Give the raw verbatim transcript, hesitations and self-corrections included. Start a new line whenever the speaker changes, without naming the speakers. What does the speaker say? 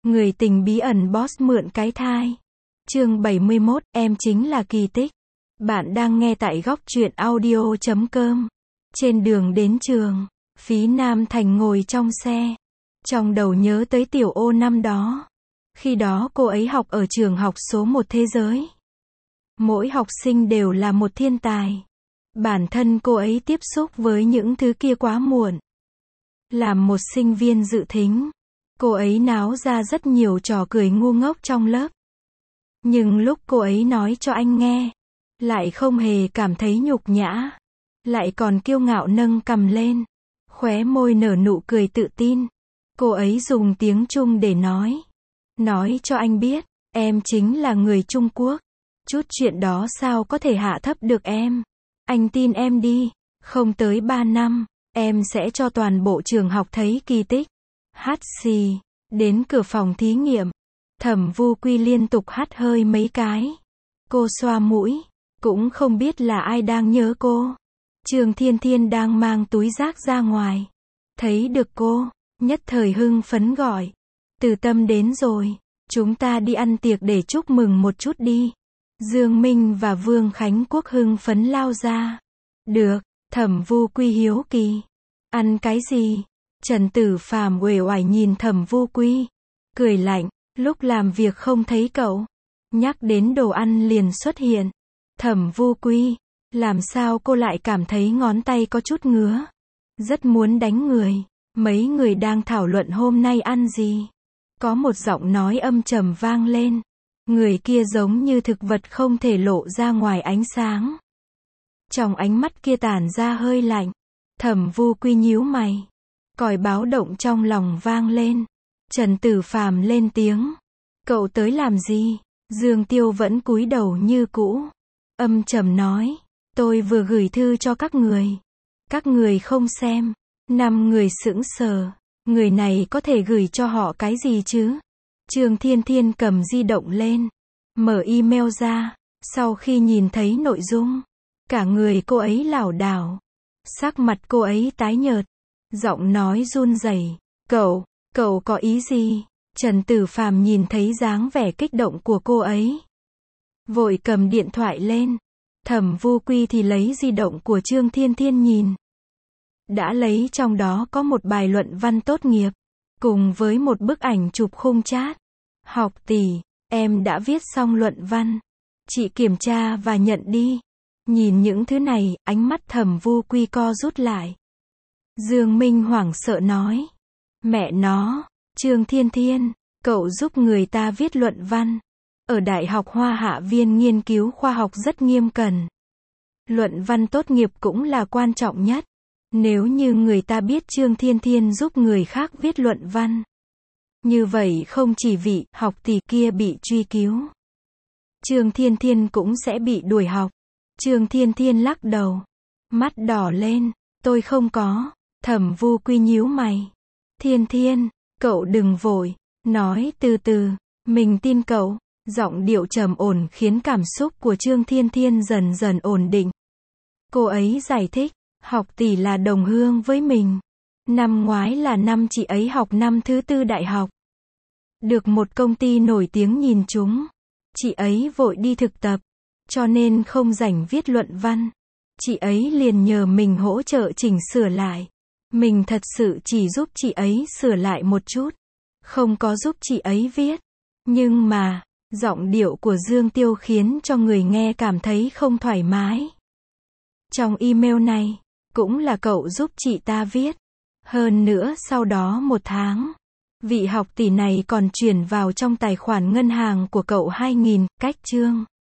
Người tình bí ẩn boss mượn cái thai. Chương bảy mươi mốt, em chính là kỳ tích. Bạn đang nghe tại góc truyện audio chấm com. Trên đường đến trường, Phí Nam Thành ngồi trong xe. Trong đầu nhớ tới Tiểu Ô năm đó. Khi đó cô ấy học ở trường học số một thế giới. Mỗi học sinh đều là một thiên tài. Bản thân cô ấy tiếp xúc với những thứ kia quá muộn. Làm một sinh viên dự thính, cô ấy náo ra rất nhiều trò cười ngu ngốc trong lớp. Nhưng lúc cô ấy nói cho anh nghe, lại không hề cảm thấy nhục nhã. Lại còn kiêu ngạo nâng cằm lên, khóe môi nở nụ cười tự tin. Cô ấy dùng tiếng Trung để nói. Nói cho anh biết, em chính là người Trung Quốc. Chút chuyện đó sao có thể hạ thấp được em. Anh tin em đi, không tới ba năm, em sẽ cho toàn bộ trường học thấy kỳ tích. Hát xì, đến cửa phòng thí nghiệm. Thẩm Vu Quy liên tục hắt hơi mấy cái. Cô xoa mũi, cũng không biết là ai đang nhớ cô. Trương Thiên Thiên đang mang túi rác ra ngoài. Thấy được cô, nhất thời hưng phấn gọi. Từ Tâm đến rồi, chúng ta đi ăn tiệc để chúc mừng một chút đi. Dương Minh và Vương Khánh Quốc hưng phấn lao ra. Được, Thẩm Vu Quy hiếu kỳ. Ăn cái gì? Trần Tử Phàm uể oải nhìn Thẩm Vu Quy, cười lạnh, lúc làm việc không thấy cậu. Nhắc đến đồ ăn liền xuất hiện. Thẩm Vu Quy, làm sao cô lại cảm thấy ngón tay có chút ngứa? Rất muốn đánh người. Mấy người đang thảo luận hôm nay ăn gì? Có một giọng nói âm trầm vang lên. Người kia giống như thực vật không thể lộ ra ngoài ánh sáng. Trong ánh mắt kia tản ra hơi lạnh. Thẩm Vu Quy nhíu mày. Còi báo động trong lòng vang lên. Trần Tử Phàm lên tiếng. Cậu tới làm gì? Dương Tiêu vẫn cúi đầu như cũ. Âm trầm nói. Tôi vừa gửi thư cho các người. Các người không xem. Năm người sững sờ. Người này có thể gửi cho họ cái gì chứ? Trương Thiên Thiên cầm di động lên. Mở email ra. Sau khi nhìn thấy nội dung, cả người cô ấy lảo đảo. Sắc mặt cô ấy tái nhợt. Giọng nói run rẩy. Cậu, cậu có ý gì? Trần Tử Phàm nhìn thấy dáng vẻ kích động của cô ấy. Vội cầm điện thoại lên. Thẩm Vu Quy thì lấy di động của Trương Thiên Thiên nhìn. Đã lấy trong đó có một bài luận văn tốt nghiệp. Cùng với một bức ảnh chụp khung chat. Học tỷ, em đã viết xong luận văn. Chị kiểm tra và nhận đi. Nhìn những thứ này, ánh mắt Thẩm Vu Quy co rút lại. Dương Minh hoảng sợ nói. Mẹ nó, Trương Thiên Thiên, cậu giúp người ta viết luận văn. Ở Đại học Hoa Hạ viên nghiên cứu khoa học rất nghiêm cẩn. Luận văn tốt nghiệp cũng là quan trọng nhất. Nếu như người ta biết Trương Thiên Thiên giúp người khác viết luận văn, như vậy không chỉ vị học tỷ kia bị truy cứu, Trương Thiên Thiên cũng sẽ bị đuổi học. Trương Thiên Thiên lắc đầu, mắt đỏ lên. Tôi không có. Thẩm Vu Quy nhíu mày. Thiên Thiên, cậu đừng vội, nói từ từ, mình tin cậu. Giọng điệu trầm ổn khiến cảm xúc của Trương Thiên Thiên dần dần ổn định. Cô ấy giải thích, học tỷ là đồng hương với mình. Năm ngoái là năm chị ấy học năm thứ tư đại học. Được một công ty nổi tiếng nhìn chúng. Chị ấy vội đi thực tập, cho nên không rảnh viết luận văn. Chị ấy liền nhờ mình hỗ trợ chỉnh sửa lại. Mình thật sự chỉ giúp chị ấy sửa lại một chút, không có giúp chị ấy viết. Nhưng mà, giọng điệu của Dương Tiêu khiến cho người nghe cảm thấy không thoải mái. Trong email này, cũng là cậu giúp chị ta viết. Hơn nữa sau đó một tháng, vị học tỷ này còn chuyển vào trong tài khoản ngân hàng của cậu hai nghìn cách chương.